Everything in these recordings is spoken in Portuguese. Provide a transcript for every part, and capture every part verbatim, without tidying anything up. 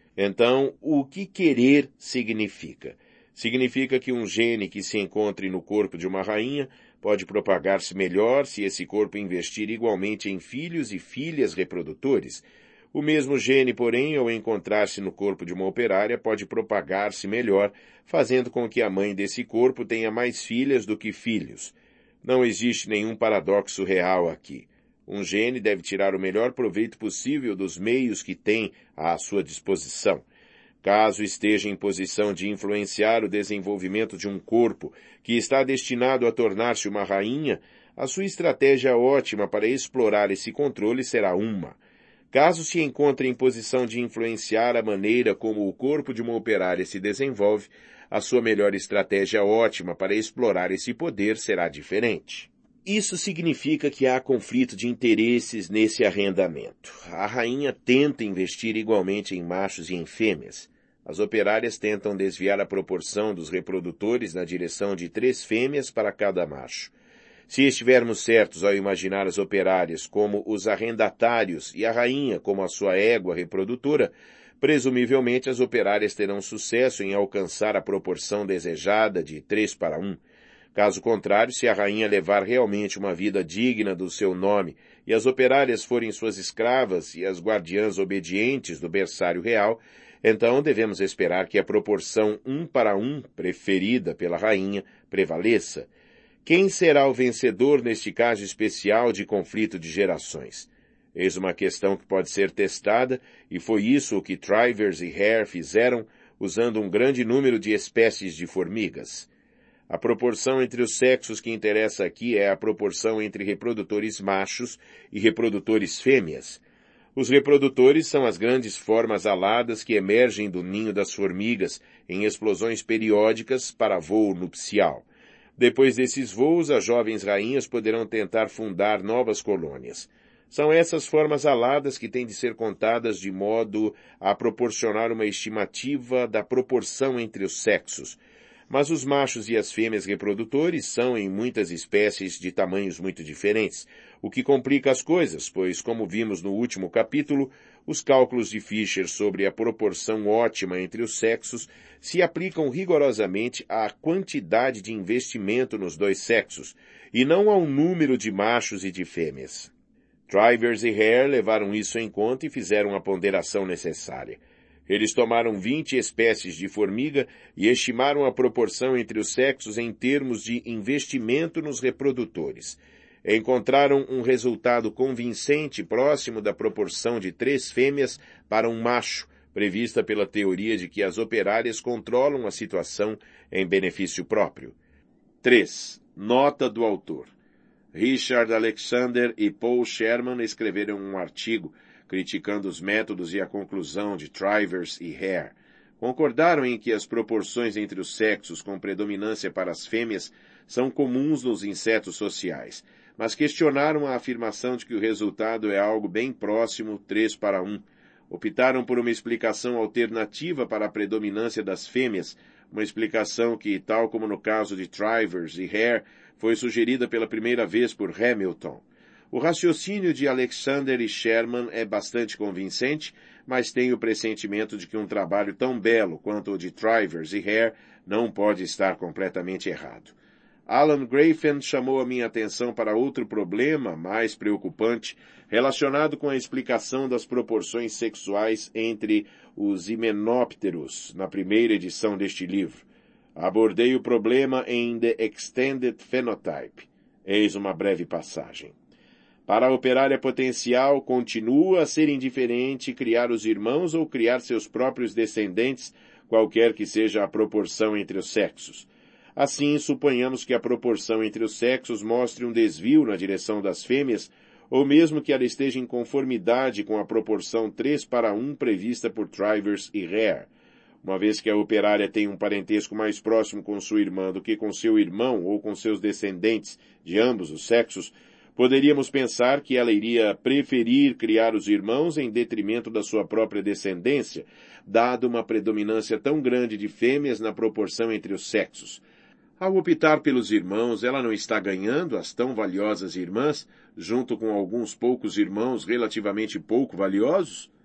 Então, o que querer significa? Significa que um gene que se encontre no corpo de uma rainha pode propagar-se melhor se esse corpo investir igualmente em filhos e filhas reprodutores. O mesmo gene, porém, ao encontrar-se no corpo de uma operária, pode propagar-se melhor, fazendo com que a mãe desse corpo tenha mais filhas do que filhos. Não existe nenhum paradoxo real aqui. Um gene deve tirar o melhor proveito possível dos meios que tem à sua disposição. Caso esteja em posição de influenciar o desenvolvimento de um corpo que está destinado a tornar-se uma rainha, a sua estratégia ótima para explorar esse controle será uma. Caso se encontre em posição de influenciar a maneira como o corpo de uma operária se desenvolve, a sua melhor estratégia ótima para explorar esse poder será diferente. Isso significa que há conflito de interesses nesse arrendamento. A rainha tenta investir igualmente em machos e em fêmeas. As operárias tentam desviar a proporção dos reprodutores na direção de três fêmeas para cada macho. Se estivermos certos ao imaginar as operárias como os arrendatários e a rainha como a sua égua reprodutora, presumivelmente as operárias terão sucesso em alcançar a proporção desejada de três para um. Caso contrário, se a rainha levar realmente uma vida digna do seu nome e as operárias forem suas escravas e as guardiãs obedientes do berçário real, então devemos esperar que a proporção um para um, preferida pela rainha, prevaleça. Quem será o vencedor neste caso especial de conflito de gerações? Eis uma questão que pode ser testada, e foi isso o que Trivers e Hare fizeram usando um grande número de espécies de formigas. A proporção entre os sexos que interessa aqui é a proporção entre reprodutores machos e reprodutores fêmeas. Os reprodutores são as grandes formas aladas que emergem do ninho das formigas em explosões periódicas para voo nupcial. Depois desses voos, as jovens rainhas poderão tentar fundar novas colônias. São essas formas aladas que têm de ser contadas de modo a proporcionar uma estimativa da proporção entre os sexos. Mas os machos e as fêmeas reprodutores são, em muitas espécies, de tamanhos muito diferentes, o que complica as coisas, pois, como vimos no último capítulo, os cálculos de Fisher sobre a proporção ótima entre os sexos se aplicam rigorosamente à quantidade de investimento nos dois sexos, e não ao número de machos e de fêmeas. Trivers e Hare levaram isso em conta e fizeram a ponderação necessária. Eles tomaram vinte espécies de formiga e estimaram a proporção entre os sexos em termos de investimento nos reprodutores. Encontraram um resultado convincente próximo da proporção de três fêmeas para um macho, prevista pela teoria de que as operárias controlam a situação em benefício próprio. três. Nota do autor. Richard Alexander e Paul Sherman escreveram um artigo criticando os métodos e a conclusão de Trivers e Hare. Concordaram em que as proporções entre os sexos com predominância para as fêmeas são comuns nos insetos sociais, mas questionaram a afirmação de que o resultado é algo bem próximo, três para um. Optaram por uma explicação alternativa para a predominância das fêmeas, uma explicação que, tal como no caso de Trivers e Hare, foi sugerida pela primeira vez por Hamilton. O raciocínio de Alexander e Sherman é bastante convincente, mas tenho o pressentimento de que um trabalho tão belo quanto o de Trivers e Hare não pode estar completamente errado. Alan Grafen chamou a minha atenção para outro problema mais preocupante, relacionado com a explicação das proporções sexuais entre os himenópteros, na primeira edição deste livro. Abordei o problema em The Extended Phenotype. Eis uma breve passagem. Para a operária potencial, continua a ser indiferente criar os irmãos ou criar seus próprios descendentes, qualquer que seja a proporção entre os sexos. Assim, suponhamos que a proporção entre os sexos mostre um desvio na direção das fêmeas, ou mesmo que ela esteja em conformidade com a proporção três para um prevista por Trivers e Hare. Uma vez que a operária tem um parentesco mais próximo com sua irmã do que com seu irmão ou com seus descendentes de ambos os sexos, poderíamos pensar que ela iria preferir criar os irmãos em detrimento da sua própria descendência, dado uma predominância tão grande de fêmeas na proporção entre os sexos. Ao optar pelos irmãos, ela não está ganhando as tão valiosas irmãs, junto com alguns poucos irmãos relativamente pouco valiosos?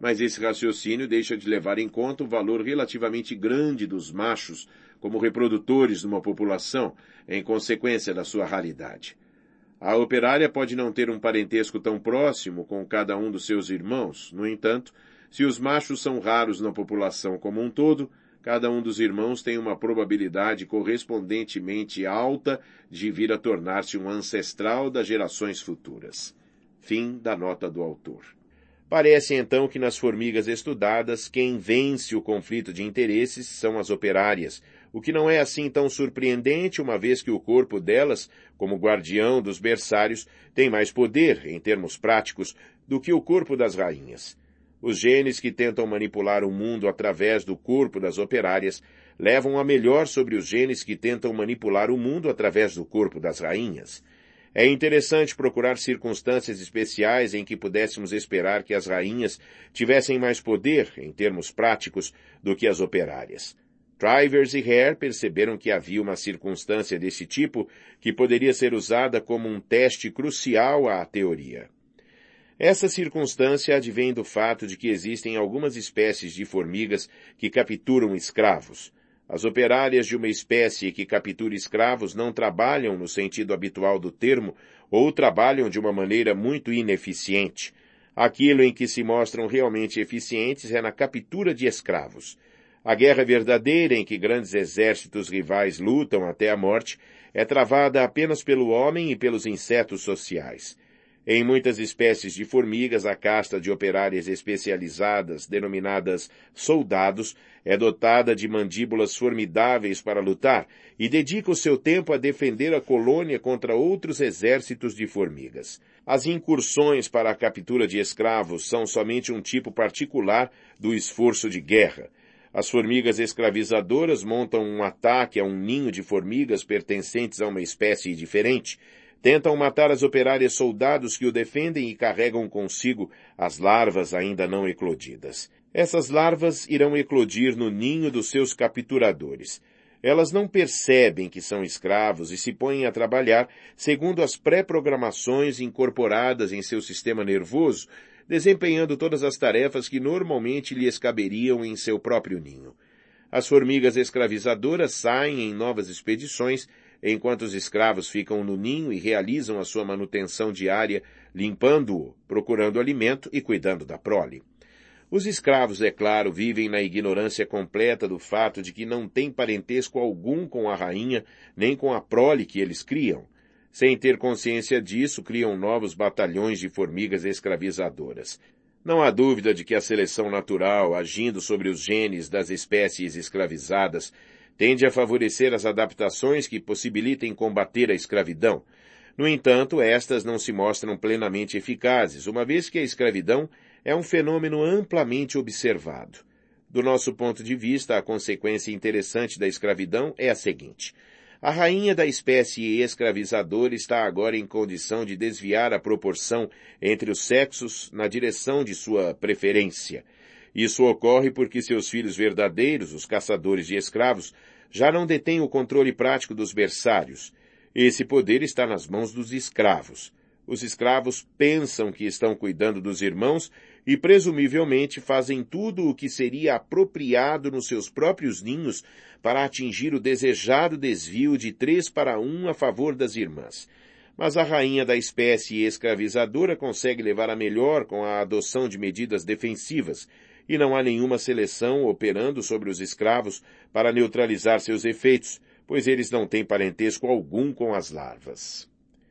Mas esse raciocínio deixa de levar em conta o valor relativamente grande dos machos como reprodutores de uma população, em consequência da sua raridade. A operária pode não ter um parentesco tão próximo com cada um dos seus irmãos. No entanto, se os machos são raros na população como um todo, cada um dos irmãos tem uma probabilidade correspondentemente alta de vir a tornar-se um ancestral das gerações futuras. Fim da nota do autor. Parece então que nas formigas estudadas, quem vence o conflito de interesses são as operárias, o que não é assim tão surpreendente, uma vez que o corpo delas, como guardião dos berçários, tem mais poder, em termos práticos, do que o corpo das rainhas. Os genes que tentam manipular o mundo através do corpo das operárias levam a melhor sobre os genes que tentam manipular o mundo através do corpo das rainhas. É interessante procurar circunstâncias especiais em que pudéssemos esperar que as rainhas tivessem mais poder, em termos práticos, do que as operárias. Trivers e Hare perceberam que havia uma circunstância desse tipo que poderia ser usada como um teste crucial à teoria. Essa circunstância advém do fato de que existem algumas espécies de formigas que capturam escravos. As operárias de uma espécie que captura escravos não trabalham no sentido habitual do termo ou trabalham de uma maneira muito ineficiente. Aquilo em que se mostram realmente eficientes é na captura de escravos. A guerra verdadeira em que grandes exércitos rivais lutam até a morte é travada apenas pelo homem e pelos insetos sociais. Em muitas espécies de formigas, a casta de operárias especializadas, denominadas soldados, é dotada de mandíbulas formidáveis para lutar e dedica o seu tempo a defender a colônia contra outros exércitos de formigas. As incursões para a captura de escravos são somente um tipo particular do esforço de guerra. As formigas escravizadoras montam um ataque a um ninho de formigas pertencentes a uma espécie diferente. Tentam matar as operárias soldados que o defendem e carregam consigo as larvas ainda não eclodidas. Essas larvas irão eclodir no ninho dos seus capturadores. Elas não percebem que são escravos e se põem a trabalhar segundo as pré-programações incorporadas em seu sistema nervoso, desempenhando todas as tarefas que normalmente lhes caberiam em seu próprio ninho. As formigas escravizadoras saem em novas expedições, enquanto os escravos ficam no ninho e realizam a sua manutenção diária, limpando-o, procurando alimento e cuidando da prole. Os escravos, é claro, vivem na ignorância completa do fato de que não têm parentesco algum com a rainha, nem com a prole que eles criam. Sem ter consciência disso, criam novos batalhões de formigas escravizadoras. Não há dúvida de que a seleção natural, agindo sobre os genes das espécies escravizadas, tende a favorecer as adaptações que possibilitem combater a escravidão. No entanto, estas não se mostram plenamente eficazes, uma vez que a escravidão é um fenômeno amplamente observado. Do nosso ponto de vista, a consequência interessante da escravidão é a seguinte: a rainha da espécie escravizadora está agora em condição de desviar a proporção entre os sexos na direção de sua preferência. Isso ocorre porque seus filhos verdadeiros, os caçadores de escravos, já não detêm o controle prático dos berçários. Esse poder está nas mãos dos escravos. Os escravos pensam que estão cuidando dos irmãos e presumivelmente fazem tudo o que seria apropriado nos seus próprios ninhos para atingir o desejado desvio de três para um a favor das irmãs. Mas a rainha da espécie escravizadora consegue levar a melhor com a adoção de medidas defensivas, e não há nenhuma seleção operando sobre os escravos para neutralizar seus efeitos, pois eles não têm parentesco algum com as larvas.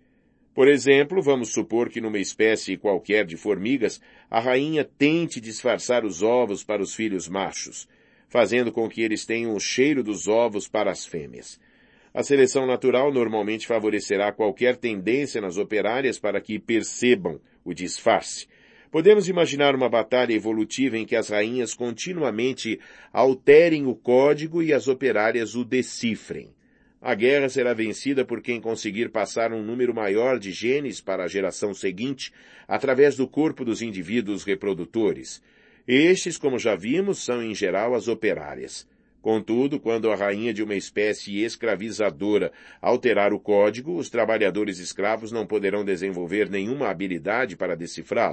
Por exemplo, vamos supor que numa espécie qualquer de formigas, a rainha tente disfarçar os ovos para os filhos machos, fazendo com que eles tenham o cheiro dos ovos para as fêmeas. A seleção natural normalmente favorecerá qualquer tendência nas operárias para que percebam o disfarce. Podemos imaginar uma batalha evolutiva em que as rainhas continuamente alterem o código e as operárias o decifrem. A guerra será vencida por quem conseguir passar um número maior de genes para a geração seguinte através do corpo dos indivíduos reprodutores. Estes, como já vimos, são em geral as operárias. Contudo, quando a rainha de uma espécie escravizadora alterar o código, os trabalhadores escravos não poderão desenvolver nenhuma habilidade para decifrá-lo.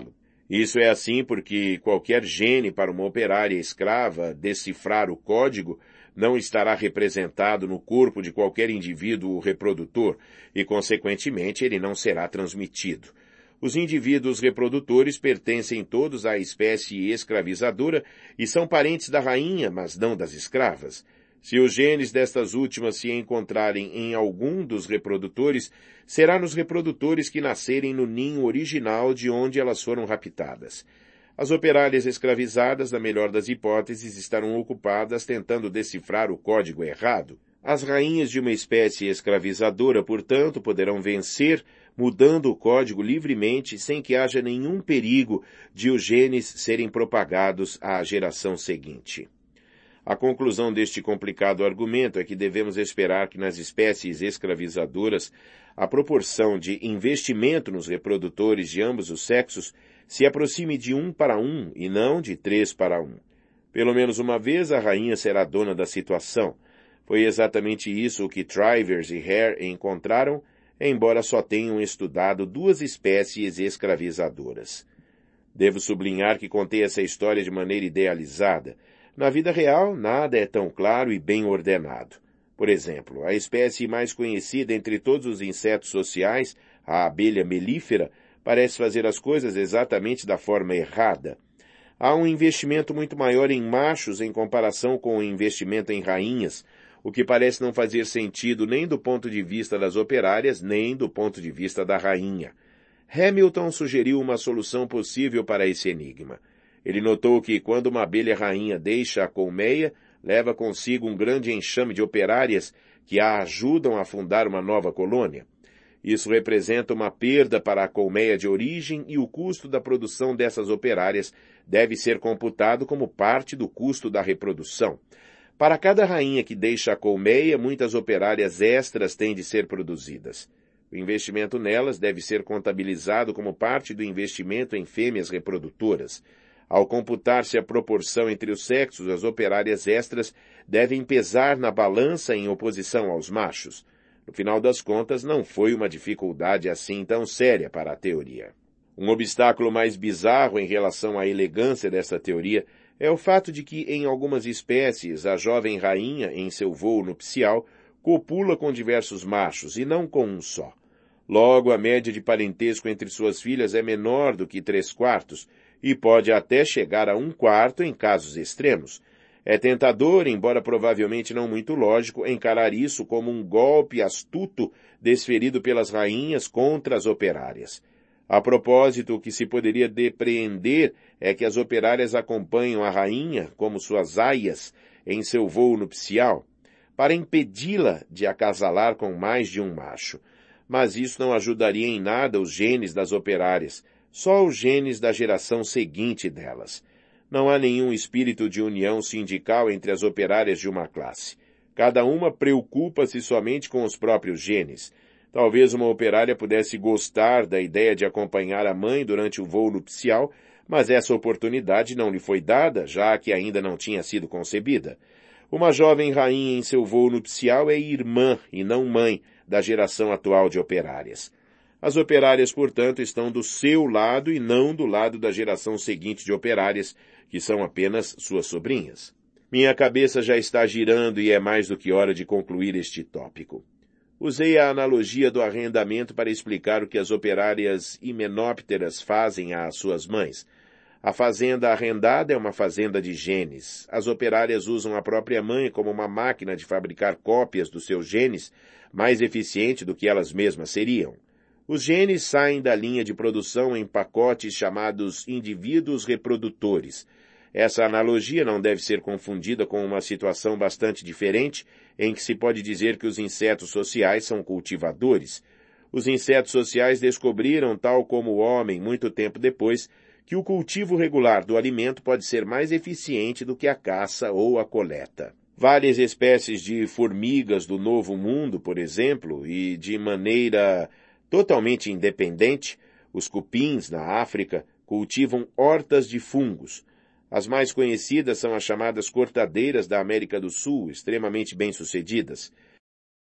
Isso é assim porque qualquer gene para uma operária escrava decifrar o código não estará representado no corpo de qualquer indivíduo reprodutor e, consequentemente, ele não será transmitido. Os indivíduos reprodutores pertencem todos à espécie escravizadora e são parentes da rainha, mas não das escravas. Se os genes destas últimas se encontrarem em algum dos reprodutores, será nos reprodutores que nascerem no ninho original de onde elas foram raptadas. As operárias escravizadas, na melhor das hipóteses, estarão ocupadas tentando decifrar o código errado. As rainhas de uma espécie escravizadora, portanto, poderão vencer, mudando o código livremente, sem que haja nenhum perigo de os genes serem propagados à geração seguinte. A conclusão deste complicado argumento é que devemos esperar que nas espécies escravizadoras a proporção de investimento nos reprodutores de ambos os sexos se aproxime de um para um e não de três para um. Pelo menos uma vez a rainha será dona da situação. Foi exatamente isso o que Trivers e Hare encontraram, embora só tenham estudado duas espécies escravizadoras. Devo sublinhar que contei essa história de maneira idealizada. Na vida real, nada é tão claro e bem ordenado. Por exemplo, a espécie mais conhecida entre todos os insetos sociais, a abelha melífera, parece fazer as coisas exatamente da forma errada. Há um investimento muito maior em machos em comparação com o investimento em rainhas, o que parece não fazer sentido nem do ponto de vista das operárias, nem do ponto de vista da rainha. Hamilton sugeriu uma solução possível para esse enigma. Ele notou que quando uma abelha rainha deixa a colmeia, leva consigo um grande enxame de operárias que a ajudam a fundar uma nova colônia. Isso representa uma perda para a colmeia de origem e o custo da produção dessas operárias deve ser computado como parte do custo da reprodução. Para cada rainha que deixa a colmeia, muitas operárias extras têm de ser produzidas. O investimento nelas deve ser contabilizado como parte do investimento em fêmeas reprodutoras. Ao computar-se a proporção entre os sexos, as operárias extras devem pesar na balança em oposição aos machos. No final das contas, não foi uma dificuldade assim tão séria para a teoria. Um obstáculo mais bizarro em relação à elegância dessa teoria é o fato de que, em algumas espécies, a jovem rainha, em seu voo nupcial, copula com diversos machos, e não com um só. Logo, a média de parentesco entre suas filhas é menor do que três quartos, e pode até chegar a um quarto em casos extremos. É tentador, embora provavelmente não muito lógico, encarar isso como um golpe astuto desferido pelas rainhas contra as operárias. A propósito, o que se poderia depreender é que as operárias acompanham a rainha, como suas aias, em seu voo nupcial, para impedi-la de acasalar com mais de um macho. Mas isso não ajudaria em nada os genes das operárias, só os genes da geração seguinte delas. Não há nenhum espírito de união sindical entre as operárias de uma classe. Cada uma preocupa-se somente com os próprios genes. Talvez uma operária pudesse gostar da ideia de acompanhar a mãe durante o voo nupcial, mas essa oportunidade não lhe foi dada, já que ainda não tinha sido concebida. Uma jovem rainha em seu voo nupcial é irmã e não mãe da geração atual de operárias. As operárias, portanto, estão do seu lado e não do lado da geração seguinte de operárias, que são apenas suas sobrinhas. Minha cabeça já está girando e é mais do que hora de concluir este tópico. Usei a analogia do arrendamento para explicar o que as operárias himenópteras fazem às suas mães. A fazenda arrendada é uma fazenda de genes. As operárias usam a própria mãe como uma máquina de fabricar cópias dos seus genes, mais eficiente do que elas mesmas seriam. Os genes saem da linha de produção em pacotes chamados indivíduos reprodutores. Essa analogia não deve ser confundida com uma situação bastante diferente, em que se pode dizer que os insetos sociais são cultivadores. Os insetos sociais descobriram, tal como o homem muito tempo depois, que o cultivo regular do alimento pode ser mais eficiente do que a caça ou a coleta. Várias espécies de formigas do Novo Mundo, por exemplo, e de maneira totalmente independente, os cupins, na África, cultivam hortas de fungos. As mais conhecidas são as chamadas cortadeiras da América do Sul, extremamente bem-sucedidas.